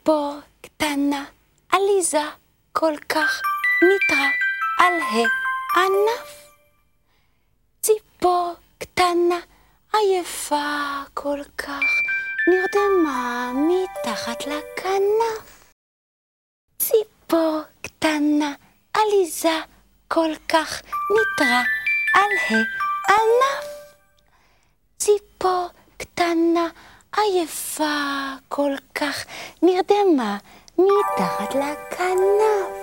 ציפור קטנה, עליזה כל כך, נטרה על הענף. ציפור קטנה, עייפה כל כך, נרדמה מתחת לכנף. ציפור קטנה, עליזה כל כך, נטרה על הענף. ציפור קטנה, עייפה כל כך, נרדמה מתחת לכנף.